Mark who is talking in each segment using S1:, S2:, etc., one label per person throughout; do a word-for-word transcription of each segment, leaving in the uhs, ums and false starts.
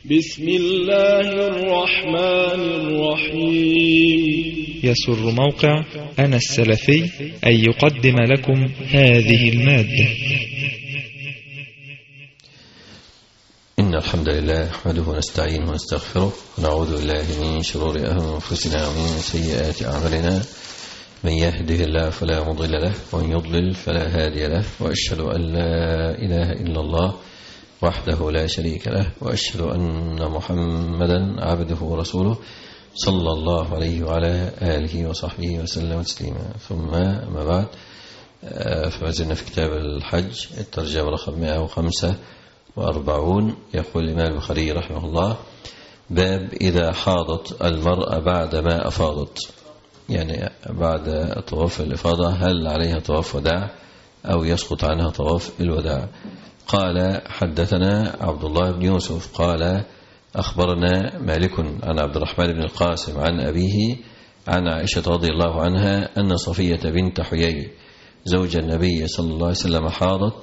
S1: بسم الله الرحمن الرحيم.
S2: يسر موقع أنا السلفي أن يقدم لكم هذه المادة.
S3: إن الحمد لله نحمده ونستعينه ونستغفره ونعوذ بالله من شرور أنفسنا ومن سيئات أعمالنا. من يهده الله فلا مضل له ومن يضلل فلا هادي له، وأشهد أن لا إله إلا الله وحده لا شريك له، وأشهد أن محمدا عبده ورسوله صلى الله عليه وعلى آله وصحبه وسلم تسليما. ثم ما بعد، فما زلنا في كتاب الحج الترجمة رقم مئة وخمسة وأربعون. يقول الإمام البخاري رحمه الله: باب إذا حاضت المرأة بعد ما أفاضت، يعني بعد طواف الإفاضة هل عليها طواف وداع أو يسقط عنها طواف الوداع؟ قال: حدثنا عبد الله بن يوسف قال: أخبرنا مالك عن عبد الرحمن بن القاسم عن أبيه عن عائشة رضي الله عنها أن صفية بنت حيي زوج النبي صلى الله عليه وسلم حاضت،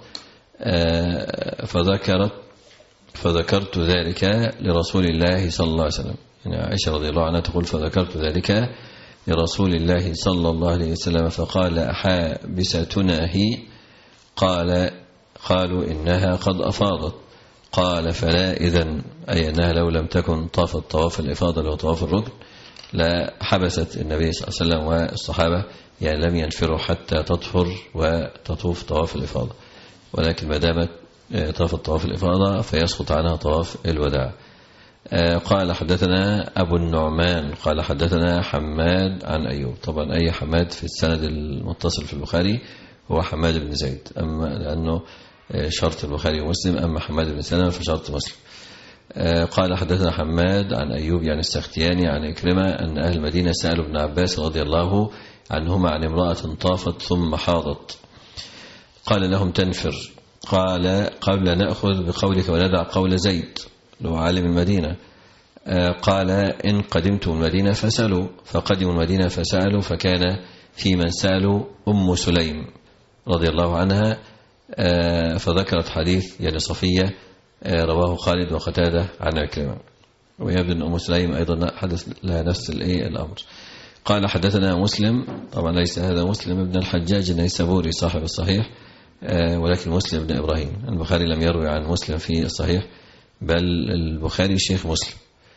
S3: فذكرت فذكرت ذلك لرسول الله صلى الله عليه وسلم. يعني عائشة رضي الله عنها تقول: فذكرت ذلك لرسول الله صلى الله عليه وسلم فقال: أحابستنا هي؟ قال: قالوا إنها قد أفاضت. قال: فلا إذن، أي أنها لو لم تكن طافت طواف الإفاضة لو طواف الركن لا حبست النبي صلى الله عليه وسلم والصحابة، يعني لم ينفروا حتى تطهر وتطوف طواف الإفاضة، ولكن ما دامت طافت طواف الإفاضة فيسقط عنها طواف الوداع. قال: حدثنا أبو النعمان قال: حدثنا حماد عن أيوب. طبعا أي حماد في السند المتصل في البخاري هو حماد بن زيد، أما لأنه شرط البخاري ومسلم، أما حماد بن سلمة فشرط مسلم. قال: حدثنا حماد عن أيوب يعني السختياني عن إكرمة أن أهل المدينة سألوا ابن عباس رضي الله عنهما عن امرأة طافت ثم حاضت، قال لهم: تنفر. قال: قبل نأخذ بقولك وندع قول زيد لو عالم المدينة. قال: إن قدمتم المدينة فسألوا. فقدموا المدينة فسألوا، فكان في من سألوا أم سليم رضي الله عنها، فذكرت حديث يعني صفية رواه خالد وقتادة عن عكرمة، ويبدو أن أم سليم أيضا حدث لها نفس الأمر. قال: حدثنا مسلم، طبعا ليس هذا مسلم ابن الحجاج النيسابوري صاحب الصحيح، ولكن مسلم بن إبراهيم. البخاري لم يروي عن مسلم في الصحيح، بل البخاري شيخ مسلم،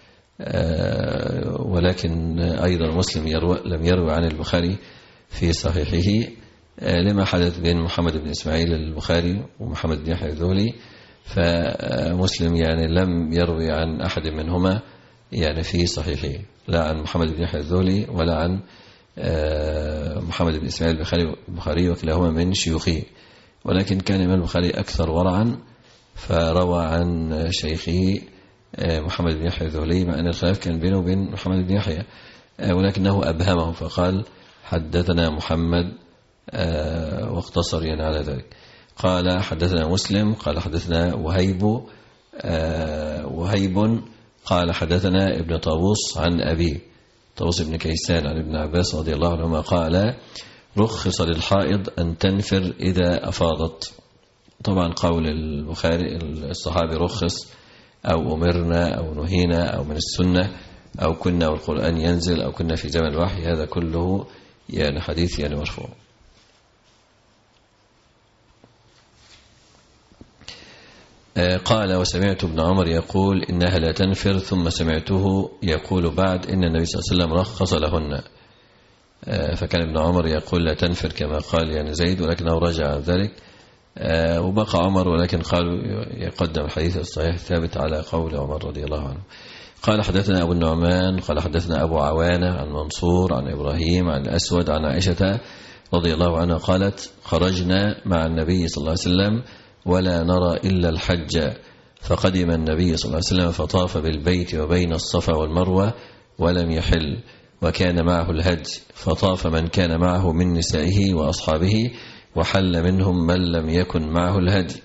S3: ولكن أيضا مسلم يروي لم يروي عن البخاري في صحيحه لما حدث بين محمد بن إسماعيل البخاري ومحمد بن يحيى الذهلي، فمسلم يعني لم يروي عن أحد منهما يعني في صحيحه، لا عن محمد بن يحيى الذهلي ولا عن محمد بن إسماعيل البخاري، وكلاهما من شيوخه، ولكن كان الإمام البخاري أكثر ورعا فروى عن شيخه محمد بن يحيى الذهلي، مع أن الخلاف كان بينه وبين محمد بن يحيى، ولكنه أبهمه فقال: حدثنا محمد، واقتصر يعني على ذلك. قال: حدثنا مسلم قال: حدثنا وهيب وهيب قال: حدثنا ابن طاووس عن أبي طاووس بن كيسان عن ابن عباس رضي الله عنهما قال: رخص للحائض أن تنفر إذا أفاضت. طبعا قول البخاري الصحابي رخص أو أمرنا أو نهينا أو من السنة أو كنا والقرآن ينزل أو كنا في زمن الوحي، هذا كله يعني حديث يعني مرفوع. قال: وسمعت ابن عمر يقول إنها لا تنفر، ثم سمعته يقول بعد إن النبي صلى الله عليه وسلم رخص لهن. فكان ابن عمر يقول لا تنفر كما قال يعني زيد، ولكنه رجع عن ذلك، وبقى عمر، ولكن قالوا يقدم الحديث الصحيح الثابت على قول عمر رضي الله عنه. قال: حدثنا أبو النعمان قال: حدثنا أبو عوانة عن منصور عن إبراهيم عن الأسود عن عائشة رضي الله عنها قالت: خرجنا مع النبي صلى الله عليه وسلم ولا نرى إلا الحج، فقدم النبي صلى الله عليه وسلم فطاف بالبيت وبين الصفا والمروة ولم يحل، وكان معه الهدي، فطاف من كان معه من نسائه وأصحابه، وحل منهم من لم يكن معه الهدي،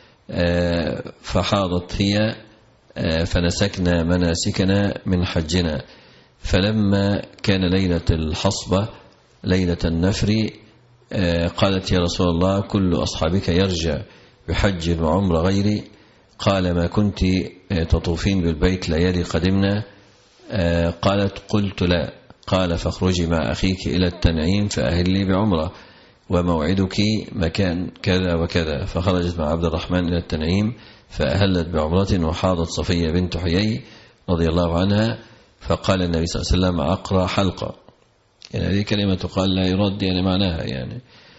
S3: فحاضت هي فنسكنا مناسكنا من حجنا. فلما كان ليلة الحصبة ليلة النفر قالت: يا رسول الله كل أصحابك يرجع بحج وعمر غيري؟ قال: ما كنت تطوفين بالبيت ليالي قدمنا؟ قالت قلت لا. قال فاخرجي مع أخيك إلى التنعيم فأهلي بعمرة وموعدك مكان كذا وكذا. فخرجت مع عبد الرحمن إلى التنعيم فأهلت بعمرة وحاضت صفية بنت حيي رضي الله عنها، فقال النبي صلى الله عليه وسلم عقرى حلقة. يعني هذه كلمة تقال لا يرد يعني معناها يعني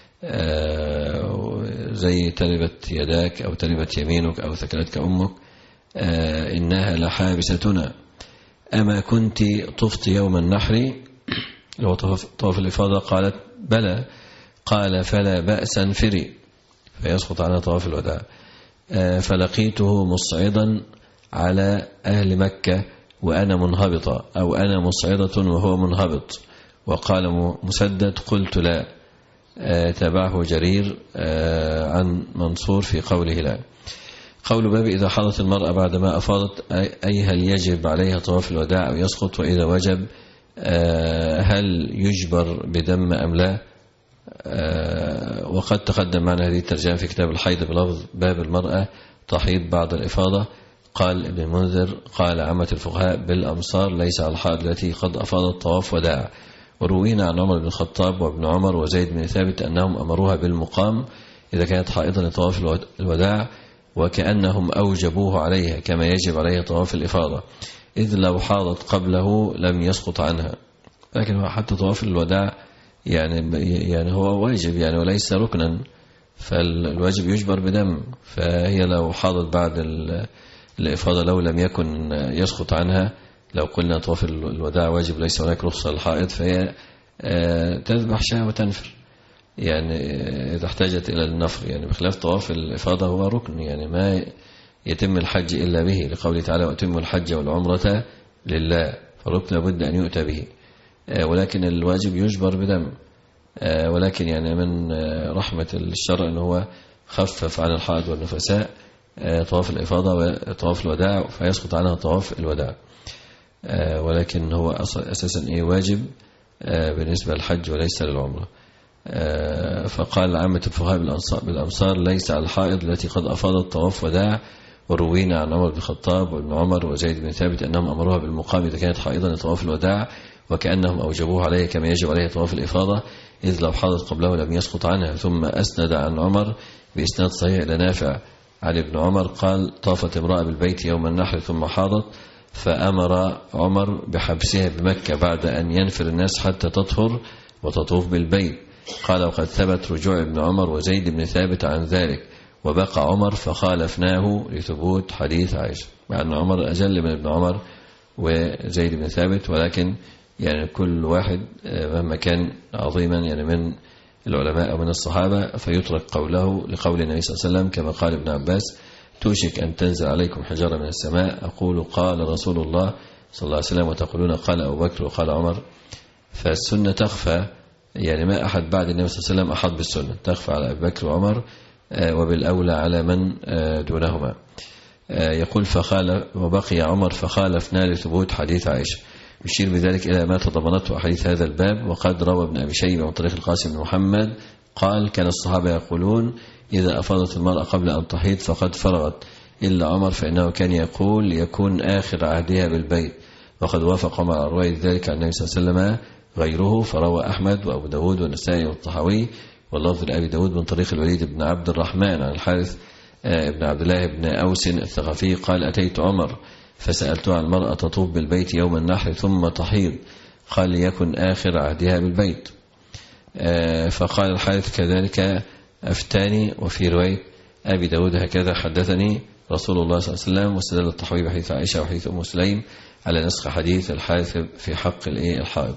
S3: آه زي تربت يداك أو تربت يمينك أو ثكلتك أمك، آه إنها لحابستنا. أما كنت طفت يوم النحر لو طواف الإفاضة؟ قالت بلى. قال فلا بأس انفري، فيسقط عنها طواف الوداع. آه فلقيته مصعدا على أهل مكة وأنا منهبطة، أو أنا مصعدة وهو منهبط. وقال مسدد قلت لا. آه تبعه جرير آه عن منصور في قوله لا. قول باب إذا حضت المرأة بعدما أفاضت، أي هل يجب عليها طواف الوداع أو يسقط؟ وإذا وجب آه هل يجبر بدم أم لا؟ آه وقد تقدم معنا هذه الترجمة في كتاب الحيض بلفظ باب المرأة تحيض بعد الإفاضة. قال ابن المنذر قال عامة الفقهاء بالأمصار ليس على الحائض التي قد أفاضت طواف وداع. وروينا عن عمر بن الخطاب وابن عمر وزيد بن ثابت أنهم أمروها بالمقام إذا كانت حائضا لطواف الوداع، وكأنهم أوجبوه عليها كما يجب عليها طواف الإفاضة، إذ لو حاضت قبله لم يسقط عنها. لكن حتى طواف الوداع يعني يعني هو واجب يعني وليس ركنا، فالواجب يجبر بدم. فهي لو حاضت بعد الإفاضة لو لم يكن يسقط عنها، لو قلنا طواف الوداع واجب ليس هناك رخصة للحائض، فهي تذبح شاة وتنفر يعني إذا احتاجت إلى النفر، يعني بخلاف طواف الإفاضة هو ركن يعني ما يتم الحج إلا به، لقوله تعالى وأتم الحج والعمرة لله، فالركن لابد أن يؤتى به. ولكن الواجب يجبر بدم. ولكن يعني من رحمة الشرع أنه هو خفف عن الحائض والنفساء طواف الإفاضة وطواف الوداع، فيسقط عنها طواف الوداع. ولكن هو أساسا إيه واجب بالنسبة للحج وليس للعمرة. فقال عامة الفقهاء بالأمصار ليس على الحائض التي قد أفاضت طواف وداع. وروينا عن عمر بن الخطاب وابن عمر وزيد بن ثابت أنهم أمروها بالمقام إذا كانت حائضا لطواف الوداع، وكأنهم أوجبوه عليه كما يجب عليه طواف الإفاضة، إذ لو حاضت قبله لم يسقط عنها. ثم أسند عن عمر بإسناد صحيح إلى نافع عن ابن عمر قال طافت امرأة بالبيت يوم النحر ثم حاضت، فأمر عمر بحبسها بمكة بعد أن ينفر الناس حتى تطهر وتطوف بالبيت. قال وقد ثبت رجوع ابن عمر وزيد بن ثابت عن ذلك، وبقى عمر فخالفناه لثبوت حديث عائشة، مع أن عمر أجل من ابن عمر وزيد بن ثابت، ولكن يعني كل واحد مهما كان عظيما يعني من العلماء أو من الصحابة فيترك قوله لقول النبي صلى الله عليه وسلم كما قال ابن عباس توشك أن تنزل عليكم حجارة من السماء أقول قال رسول الله صلى الله عليه وسلم وتقولون قال أبو بكر وقال عمر. فالسنة تخفى، يعني ما أحد بعد النبي صلى الله عليه وسلم أحد بالسنة، تخفى على أبي بكر وعمر وبالأولى على من دونهما. يقول فخال وبقي عمر فخالفنا لثبوت حديث عائشة، يشير بذلك إلى ما تضمنته أحاديث هذا الباب. وقد روى ابن أبي شيبة من طريق القاسم بن محمد قال كان الصحابة يقولون إذا أفاضت المرأة قبل أن تحيض فقد فرغت، إلا عمر فإنه كان يقول يكون آخر عهدها بالبيت، وقد وافق عمر على رواية ذلك عن النبي صلى الله عليه وسلم غيره. فروى أحمد وأبو داود والنسائي والطحاوي واللفظ لأبي داود من طريق الوليد بن عبد الرحمن عن الحارث بن عبد الله بن أوس الثقفي قال أتيت عمر فسألته عن المرأة تطوف بالبيت يوم النحر ثم تحيض، قال ليكن آخر عهدها بالبيت. فقال الحارث كذلك أفتاني، وفي رواية أبي داود هكذا حدثني رسول الله صلى الله عليه وسلم. واستدل الطحاوي بحديث عائشة وحديث أم سليم على نسخ حديث الحارث في حق الحائض.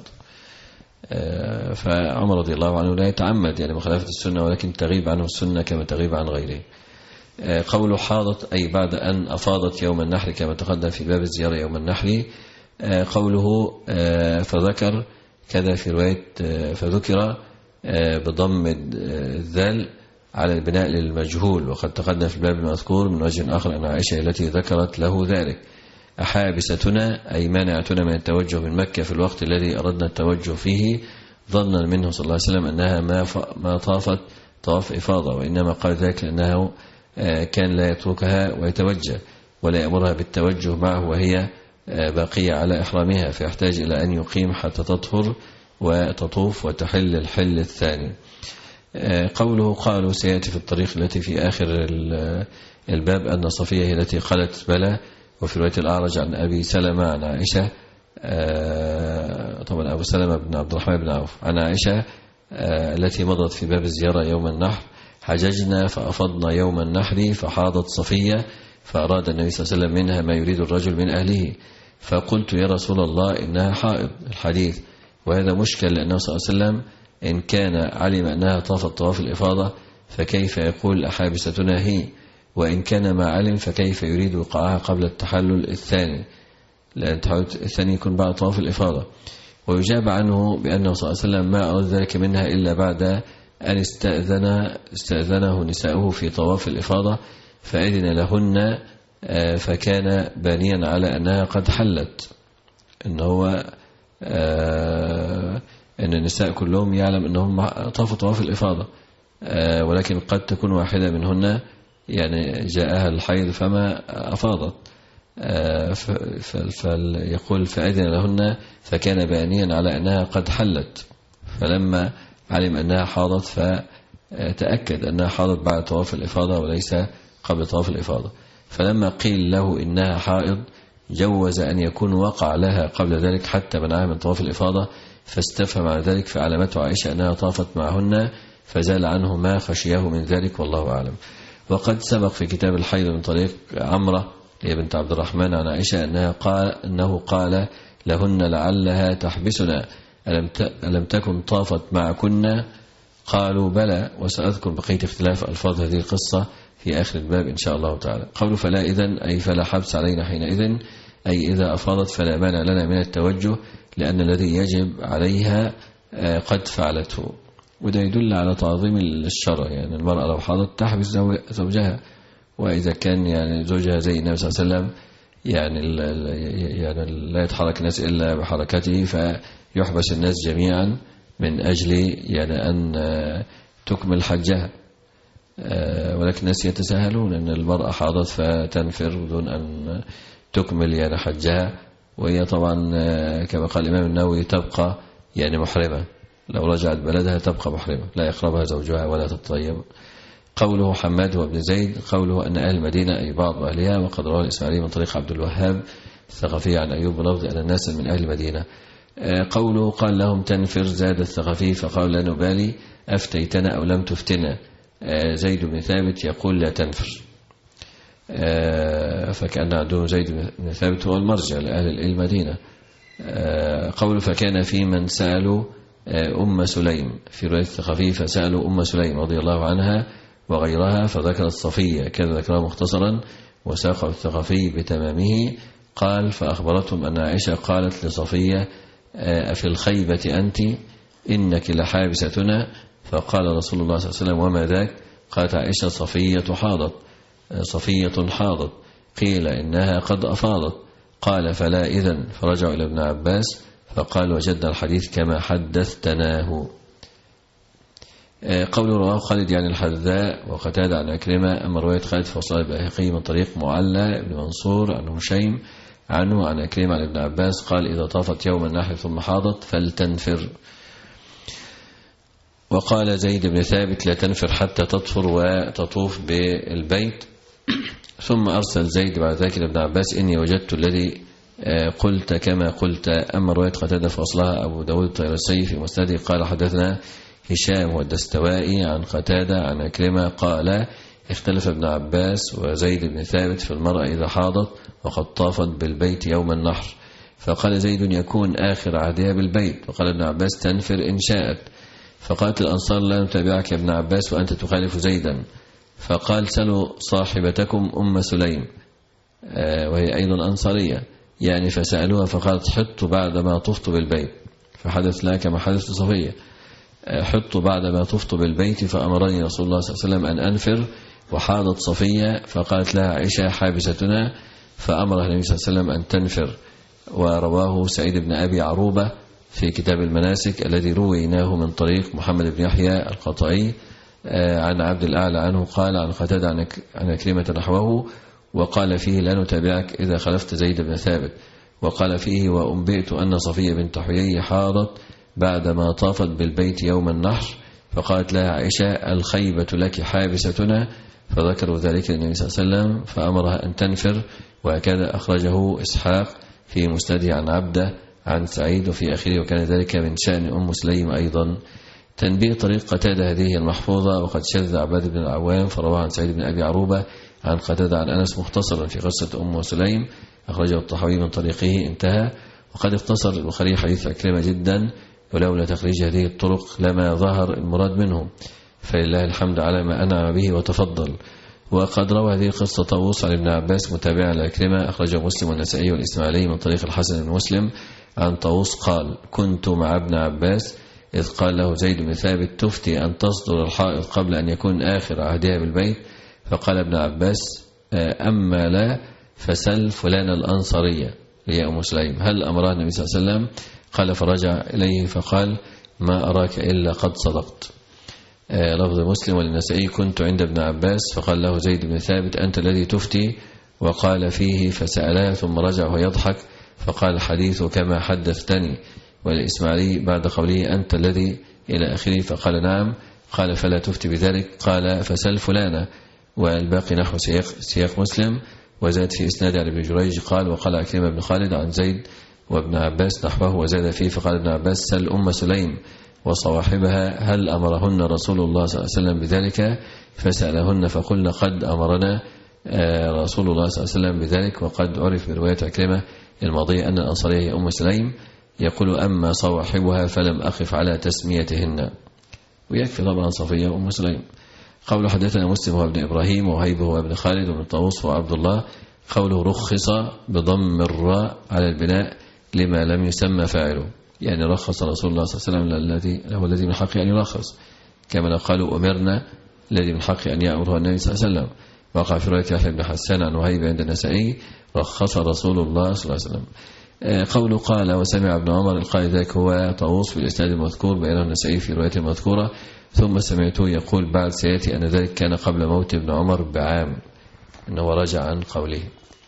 S3: فعمر رضي الله عنه لا يتعمد يعني مخالفة السنة، ولكن تغيب عنه السنة كما تغيب عن غيره. قوله حاضت أي بعد أن أفاضت يوم النحر كما تقدم في باب الزيارة يوم النحر. قوله فذكر كذا في رواية فذكر بضم الذال على البناء للمجهول، وقد تقدم في الباب المذكور من وجه آخر أن عائشة التي ذكرت له ذلك. أحابستنا أي مانعتنا من التوجه من مكة في الوقت الذي أردنا التوجه فيه، ظنا منه صلى الله عليه وسلم أنها ما ما طافت طواف إفاضة، وإنما قال ذلك لأنه كان لا يتركها ويتوجه. ولا يأمرها بالتوجه معه وهي باقية على إحرامها، فيحتاج إلى أن يقيم حتى تطهر وتطوف وتحل الحل الثاني. قوله قالوا سيأتي في الطريق التي في آخر الباب أن صفية هي التي قالت بلى. وفي رواية الأعرج عن أبي سلمة عن عائشة، طبعا أبو سلمة بن عبد الرحمن بن عوف، عن عائشة التي مضت في باب الزيارة يوم النحر: حججنا فأفضنا يوم النحر فحاضت صفية فأراد النبي صلى الله عليه وسلم منها ما يريد الرجل من أهله، فقلت يا رسول الله إنها حائض. الحديث. وهذا مشكل لأنه صلى الله عليه وسلم إن كان علم أنها طافت طواف الإفاضة فكيف يقول أحابستنا هي، وإن كان ما علم فكيف يريد وقعها قبل التحلل الثاني، لأن التحلل الثاني يكون بعد طواف الإفاضة. ويجاب عنه بأنه صلى الله عليه وسلم ما أراد ذلك منها إلا بعد أن استأذن استأذنه نساؤه في طواف الإفاضة فأذن لهن، فكان بانيا على أنها قد حلت، إن هو أن النساء كلهم يعلم أنهم طافوا طواف الإفاضة، ولكن قد تكون واحدة منهن يعني جاءها الحيض فما أفاضت، فيقول فأذن لهن فكان بانيا على أنها قد حلت، فلما علم أنها حاضت فتأكد أنها حاضت بعد طواف الإفاضة وليس قبل طواف الإفاضة. فلما قيل له إنها حائض جوز أن يكون وقع لها قبل ذلك حتى منعها من طواف الإفاضة، فاستفهم على ذلك فعلمته عائشة أنها طافت معهن فزال عنه ما خشيه من ذلك والله أعلم. وقد سبق في كتاب الحيض من طريق عمرة هي بنت عبد الرحمن عن عائشة أنها قال أنه قال لهن لعلها تحبسنا ألم تكن طافت معكن؟ قالوا بلى. وسأذكر بقية اختلاف ألفاظ هذه القصة في آخر الباب إن شاء الله تعالى. قولوا فلا إذن أي فلا حبس علينا حينئذ، أي إذا أفاضت فلا مانع لنا من التوجه لأن الذي يجب عليها قد فعلته. وده يدل على تعظيم الشرع، يعني المرأة لو حاضت تحبس زوجها، وإذا كان يعني زوجها زي النبي صلى الله عليه وسلم يعني يعني لا يتحرك الناس إلا بحركته فيحبس الناس جميعا من أجل يعني أن تكمل حجها، ولكن الناس يتساهلون أن المرأة حاضت فتنفر دون أن تكمل يعني حجها، وهي طبعا كما قال الإمام النووي تبقى يعني محرمة، لو رجعت بلدها تبقى محرمة لا يقربها زوجها ولا تتطيب. قوله حماد هو ابن زيد، قوله أن أهل المدينة أي بعض أهلها، وقد رواه الإسماعيلي من طريق عبد الوهاب الثقفي عن أيوب بلفظ أن الناس من أهل المدينة. قوله قال لهم تنفر زاد الثقفي فقال لا نبالي أفتيتنا أو لم تفتنا. زيد بن ثابت يقول لا تنفر، فكأن عندهم زيد بن ثابت هو المرجع لأهل المدينة. قوله فكان في من سألوا أم سليم في رواية الثقفي فسألوا أم سليم رضي الله عنها وغيرها فذكرت صفية كذا ذكرها مختصرا وساق الثقفي بتمامه. قال فأخبرتهم أن عائشة قالت لصفية أفي الخيبة أنت إنك لحابستنا؟ فقال رسول الله صلى الله عليه وسلم وما ذاك؟ قالت عائشة صفية حاضت صفية حاضت قيل إنها قد أفاضت. قال فلا إذن. فرجعوا إلى ابن عباس فقال وجدنا الحديث كما حدثتناه. قول رواه خالد يعني الحذاء وقتادة عن عكرمة. أما رواية خالد فصال البيهقي من طريق معلى بن منصور عن هشيم عنه عن عكرمة عن ابن عباس قال إذا طافت يوم النحر ثم حاضت فلتنفر. وقال زيد بن ثابت لا تنفر حتى تطفر وتطوف بالبيت. ثم أرسل زيد بعد ذلك ابن عباس إني وجدت الذي قلت كما قلت. أما رواية قتادة فأصلها أبو داود الطيرسي في مسنده قال حدثنا هشام والدستوائي عن قتادة عن عكرمة قال اختلف ابن عباس وزيد بن ثابت في المرأة إذا حاضت وقد طافت بالبيت يوم النحر. فقال زيد يكون آخر عهدها بالبيت، وقال ابن عباس تنفر إن شاءت. فقالت الأنصار لا نتابعك يا ابن عباس وأنت تخالف زيدا. فقال سلوا صاحبتكم أم سليم وهي أيضا أنصارية يعني، فسألوها فقالت حط بعد ما طفت بالبيت. فحدث لها كما حدث لصفية حط بعد ما طفت بالبيت فأمرني رسول الله صلى الله عليه وسلم أن أنفر. وحاضت صفية فقالت لها عائشة حابستنا فأمرها النبي صلى الله عليه وسلم أن تنفر. ورواه سعيد بن أبي عروبة في كتاب المناسك الذي رويناه من طريق محمد بن يحيى القطعي عن عبد الأعلى عنه قال عن قتادة عن عكرمة نحوه. وقال فيه لا نتابعك إذا خلفت زيد بن ثابت. وقال فيه وأنبئت أن صفية بنت حيي حاضت بعدما طافت بالبيت يوم النحر، فقالت لها عائشة الخيبة لك حابستنا، فذكروا ذلك للنبي صلى الله عليه وسلم فأمرها أن تنفر. وهكذا أخرجه إسحاق في مسنده عن عبده عن سعيد وفي آخره، وكان ذلك من شأن أم سليم أيضا. تنبيه طريق قتادة هذه المحفوظة، وقد شذ عباد بن العوام فرواه عن سعيد بن أبي عروبة عن قتادة عن أنس مختصرا في قصة أم سليم، أخرجه الطحاوي من طريقه انتهى. وقد اختصر البخاري حديث عكرمة جدا، ولولا تخريج هذه الطرق لما ظهر المراد منه، فلله الحمد على ما أنعم به وتفضل. وقد روى هذه القصة طاووس عن ابن عباس متابعا لعكرمة، أخرجه مسلم والنسائي والإسماعيلي من طريق الحسن بن مسلم عن طاووس قال كنت مع ابن عباس إذ قال له زيد بن ثابت تفتي أن تصدر الحائض قبل أن يكون آخر عهدها بالبيت، فقال ابن عباس أما لا فسل فلان الأنصارية هي أم سليم هل أمرها النبي صلى الله عليه وسلم؟ قال فرجع إليه فقال ما أراك إلا قد صدقت. لفظ مسلم والنسائي كنت عند ابن عباس فقال له زيد بن ثابت أنت الذي تفتي، وقال فيه فسألاه ثم رجع ويضحك فقال حديث كما حدثتني. والإسماعيلي بعد قوله أنت الذي إلى آخره فقال نعم، قال فلا تفتي بذلك، قال فسل فلانا. والباقي نحو سياق, سياق مسلم. وزاد في إسناد عن ابن جريج قال وقال عكرمة بن خالد عن زيد وابن عباس نحوه، وزاد فيه فقال ابن عباس سل أم سليم وصواحبها هل أمرهن رسول الله صلى الله عليه وسلم بذلك؟ فسألهن فقلنا قد أمرنا رسول الله صلى الله عليه وسلم بذلك. وقد عرف برواية عكرمة الماضية أن الأنصارية هي أم سليم، يقول أما صواحبها فلم أقف على تسميتهن، ويكفي طبعا صفية وأم سليم. قول حدثنا مسلم هو ابن إبراهيم وهيبه هو ابن خالد وابن طاووس وعبد الله. قوله رخص بضم الراء على البناء لما لم يسمى فاعله، يعني رخص رسول الله صلى الله عليه وسلم الذي هو الذي من حقه أن يرخص، كما لو قالوا أمرنا الذي من حقه أن يأمره النبي صلى الله عليه وسلم. وقع في رواية يحيى بن حسان عن وهيب عند النسائي رخص رسول الله صلى الله عليه وسلم. قوله قال وسمع ابن عمر القائل ذاك هو طاووس في الإسناد المذكور بينه النسائي في رواية المذكورة، ثم سمعته يقول بعد سيأتي أن ذلك كان قبل موت ابن عمر بعام، أنه رجع عن قوله.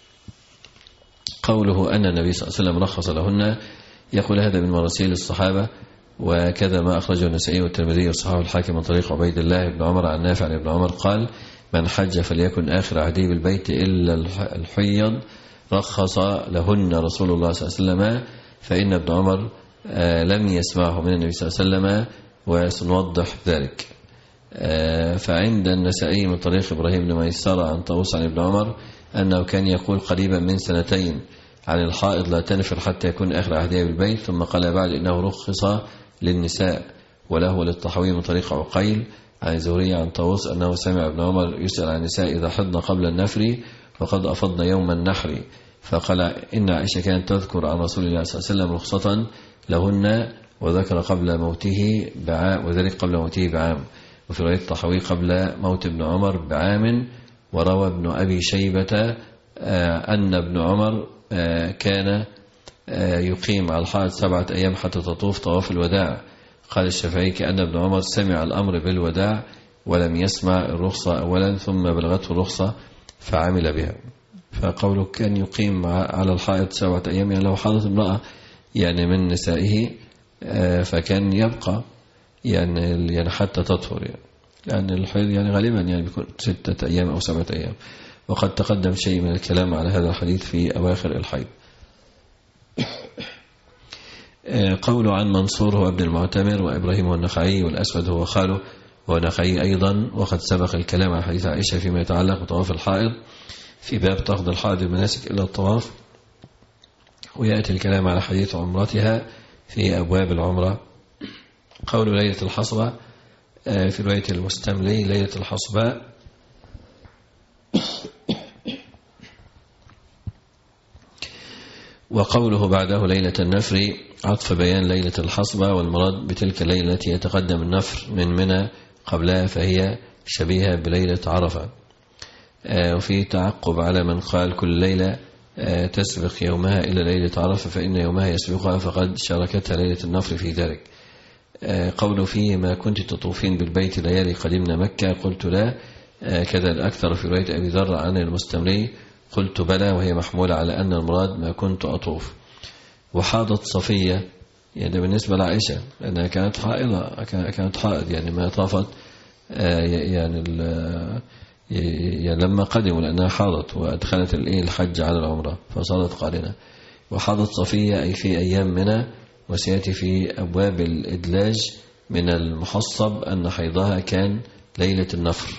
S3: قوله أن النبي صلى الله عليه وسلم رخص لهن، يقول هذا من مراسيل الصحابة، وكذا ما أخرجه النسائي والترمذي والصحابة الحاكم من طريق عبيد الله بن عمر عن نافع عن ابن عمر قال من حج فليكن آخر عهده بالبيت إلا الحيض رخص لهن رسول الله صلى الله عليه وسلم، فإن ابن عمر لم يسمعه من النبي صلى الله عليه وسلم، وسنوضح ذلك. فعند النسائي من طريق إبراهيم بن ميسرة عن طاووس عن ابن عمر أنه كان يقول قريبا من سنتين عن الحائض لا تنفر حتى يكون آخر عهدها بالبيت، ثم قال بعد إنه رخص للنساء. وله وللطحاوي من طريق عقيل عن الزهري عن طاووس أنه سمع ابن عمر يسأل عن النساء إذا حضن قبل النفر وقد أفضن يوم النحر، فقال إن عائشة كانت تذكر عن رسول الله صلى الله عليه وسلم رخصة لهن، وذكر قبل موته بعام، وذلك قبل موته بعام. وفي رواية الطحاوي قبل موت ابن عمر بعام. وروى ابن أبي شيبة أن ابن عمر كان يقيم على الحائض سبعة أيام حتى تطوف طواف الوداع. قال الشافعي كأن ابن عمر سمع الأمر بالوداع ولم يسمع الرخصة أولا ثم بلغته الرخصة فعمل بها. فقوله كان يقيم على الحائض سبعة أيام، يعني لو حاضت امرأة يعني من نسائه فكان يبقى يعني يعني حتى تطهر، يعني لأن الحيض يعني غالبا يعني بيكون ستة أيام أو سبعة أيام. وقد تقدم شيء من الكلام على هذا الحديث في أواخر الحيض. قوله عن منصور هو ابن المعتمر، وإبراهيم هو النخعي، والأسود هو خاله هو النخعي أيضا. وقد سبق الكلام عن حديث عائشة فيما يتعلق بطواف الحائض في باب تقضي الحائض المناسك إلى الطواف، ويأتي الكلام على حديث عمرتها في أبواب العمرة. قول ليلة الحصبة في رواية المستملي ليلة الحصباء، وقوله بعده ليلة النفر عطف بيان ليلة الحصبة، والمراد بتلك الليلة التي يتقدم النفر من منى قبلها، فهي شبيهة بليلة عرفة. وفي تعقب على من قال كل ليلة تسبق يومها إلى ليلة عرفة فإن يومها يسبقها، فقد شاركتها ليلة النفر في ذلك. قوله فيه ما كنت تطوفين بالبيت ليالي قدمنا مكة، قلت لا، كذا الأكثر في رواية أبي ذر عن المستملي قلت بلى، وهي محمولة على أن المراد ما كنت أطوف. وحاضت صفية، يعني بالنسبة لعائشة لأنها كانت حائضة، كانت حائض يعني ما طافت يعني, يعني لما قدموا لأنها حاضت وأدخلت الحج على العمرة فصارت قارنة. وحاضت صفية أي في أيام منى، وسيأتي في أبواب الإدلاج من المحصب أن حيضها كان ليلة النفر،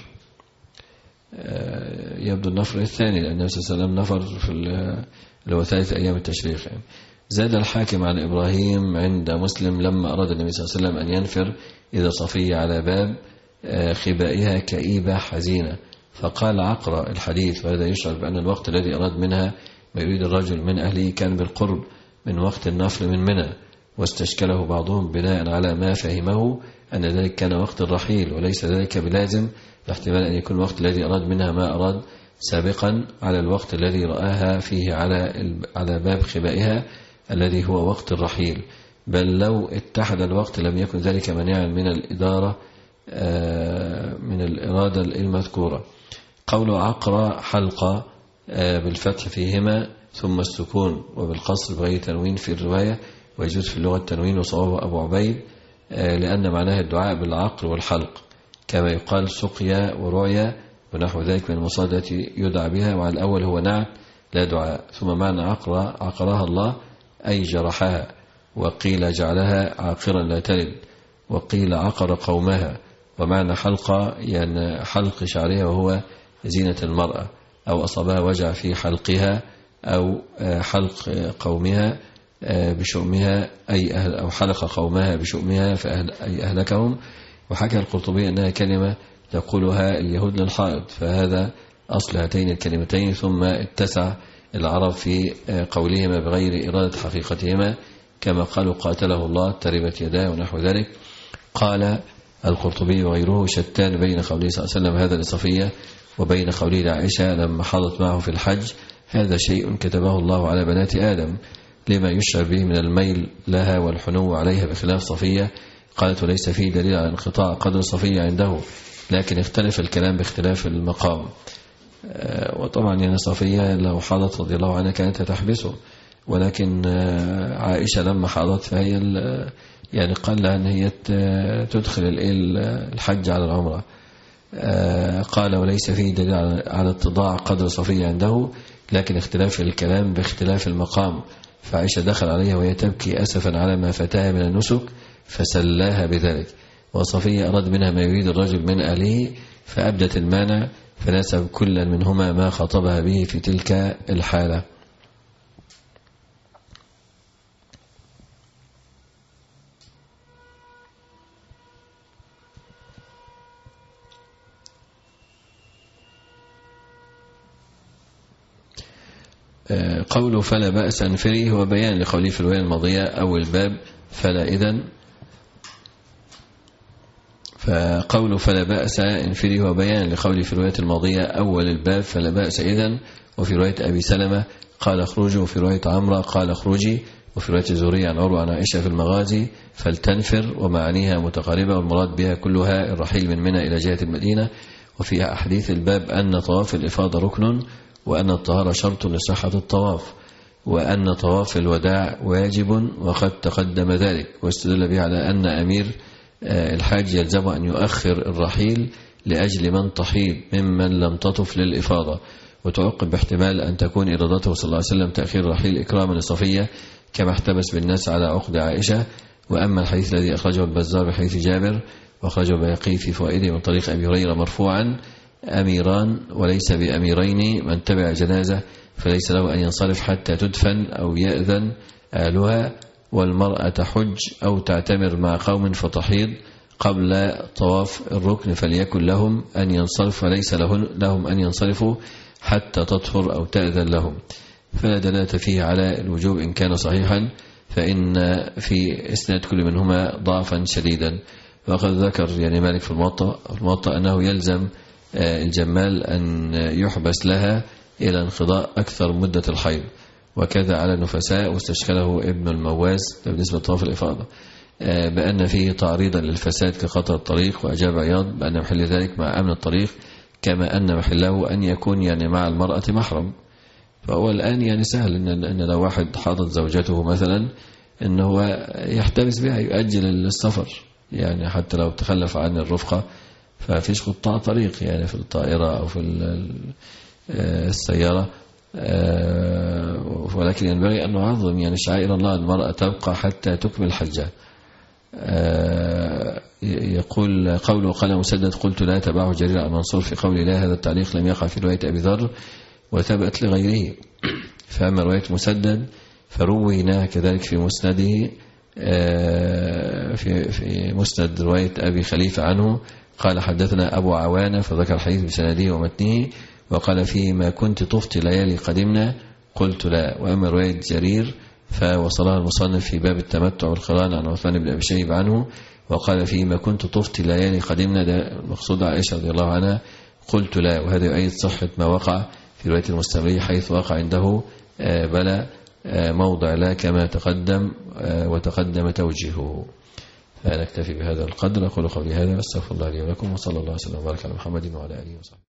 S3: يبدو النفر الثاني لأن النبي صلى الله عليه وسلم نفر في اللي هو ثالث أيام التشريق يعني. زاد الحاكم عن إبراهيم عند مسلم لما أراد النبي صلى الله عليه وسلم أن ينفر إذا صفية على باب خبائها كئيبة حزينة، فقال عقرأ الحديث، وهذا يشعر بأن الوقت الذي أراد منها ما يريد الرجل من أهله كان بالقرب من وقت النفر من منى، واستشكله بعضهم بناء على ما فهمه أن ذلك كان وقت الرحيل، وليس ذلك بلازم، لاحتمال أن يكون الوقت الذي أراد منها ما أراد سابقا على الوقت الذي رآها فيه على على باب خبائها الذي هو وقت الرحيل. بل لو اتحد الوقت لم يكن ذلك مانعا من الإدارة من الإرادة المذكورة. قول عقرة حلقة بالفتح فيهما ثم السكون وبالقصر بغير تنوين في الرواية، ويجوز في اللغة التنوين وصوابه أبو عبيد لأن معناه الدعاء بالعقل والحلق، كما يقال سقيا ورعيا ونحو ذلك من المصادر التي يدعى بها، وعلى الأول هو نعت لا دعاء. ثم معنى عقرة عقرها الله أي جرحها، وقيل جعلها عاقرا لا تلد، وقيل عقر قومها. ومعنى حلقة يعني حلق شعرها وهو زينة المرأة، أو أصابها وجع في حلقها، أو حلق قومها بشؤمها أي أهل، أو حلق قومها بشؤمها فأهل أي أهلكهم. وحكى القرطبي أنها كلمة تقولها اليهود للحائض، فهذا أصل هاتين الكلمتين، ثم اتسع العرب في قولهما بغير إرادة حقيقتهما، كما قالوا قاتله الله تربت يداه ونحو ذلك. قال القرطبي وغيره شتان بين قوله صلى الله عليه وسلم هذا لصفية وبين قوله لعائشة لما حضت معه في الحج هذا شيء كتبه الله على بنات آدم، لما يشعر به من الميل لها والحنو عليها بخلاف صفية. قالت وليس فيه دليل على انقطاع قدر صفية عنده، لكن اختلف الكلام باختلاف المقام. وطبعا يعني صفية لو حضت رضي الله عنها كانت تحبسه، ولكن عائشة لما حضت فهي يعني قال لها أن هي تدخل الحج على العمرة. قال وليس فيه دليل على اتضاع قدر صفية عنده، لكن اختلاف الكلام باختلاف المقام. فعائشة دخل عليها وهي تبكي أسفا على ما فاتها من النسك فسلاها بذلك، وصفية أراد منها ما يريد الرجل من أهله فأبدت المانع، فنسب كل منهما ما خطبها به في تلك الحالة. قوله فلا بأس أنفري هو بيان لقوله في الرواية الماضية أو الباب فلا إذن، فقوله فلا بأس انفري هو بيان لقوله في الرواية الماضية أول الباب فلا بأس إذن. وفي رواية أبي سلمة قال اخرجوا، وفي رواية عمرة قال اخرجي، وفي رواية الزهري عن عروة عن عائشة في المغازي فلتنفر، ومعانيها متقاربة والمراد بها كلها الرحيل من منى إلى جهة المدينة. وفي أحاديث الباب أن طواف الإفاضة ركن، وأن الطهارة شرط لصحة الطواف، وأن طواف الوداع واجب وقد تقدم ذلك. واستدل به على أن أمير الحاج يلزم أن يؤخر الرحيل لأجل من تحيض ممن لم تطف للإفاضة، وتعقب باحتمال أن تكون إرادته صلى الله عليه وسلم تأخير الرحيل إكراما لصفية كما احتبس بالناس على عقد عائشة. وأما الحديث الذي أخرجه البزار بحديث جابر وأخرجه البيهقي في فوائده من طريق أبي هريرة مرفوعا أميران وليس بأميرين، من تبع جنازة فليس له أن ينصرف حتى تدفن أو يأذن أهلها، والمرأة تحج أو تعتمر مع قوم فتحيض قبل طواف الركن فليكن لهم أن ينصرف، وليس لهم أن ينصرفوا حتى تطهر أو تأذن لهم. فلا دلالة فيه على الوجوب إن كان صحيحا، فإن في إسناد كل منهما ضعفا شديدا. وقد ذكر يعني مالك في الموطأ, في الموطأ أنه يلزم الجمال أن يحبس لها إلى انقضاء أكثر مدة الحيض، وكذا على النفساء، واستشكله ابن المواز بالنسبة لطواف الإفاضة بأن فيه تعريضا للفساد كقطع الطريق، وأجاب عياض بأن محل ذلك مع أمن الطريق، كما أن محله أن يكون يعني مع المرأة محرم فهو الآن يعني سهل إن, إن لو واحد حاطط زوجته مثلا إن هو يحترس بها، يؤجل السفر يعني حتى لو تخلف عن الرفقة، ففيش قطاع طريق يعني في الطائرة أو في السيارة. ولكن ينبغي أن نعظم يعني شعائر الله. المرأة تبقى حتى تكمل حجة. يقول قوله قال مسدد قلت لا تبعه جرير عن منصور في قول لا، هذا التعليق لم يقع في رواية أبي ذر وثبت لغيره. فأما رواية مسدد فرويناها كذلك في مسنده، في في مسند رواية أبي خليفة عنه قال حدثنا أبو عوانة فذكر الحديث بسنده ومتنه وقال فيه ما كنت طفت ليالي قدمنا قلت لا. وأما رواية جرير فوصلها المصنف في باب التمتع والقران عن عثمان بن أبي شيبة عنه وقال فيه ما كنت طفت ليالي قدمنا، ده المقصود عائشة رضي الله عنها، قلت لا. وهذا يؤيد صحة ما وقع في رواية المستمري حيث وقع عنده بلى موضع لا كما تقدم وتقدم توجيهه. فنكتفي بهذا القدر. أقول قولي هذا واستغفر الله لي ولكم، وصلى الله وسلم وبارك على محمد وعلى آله وصحبه.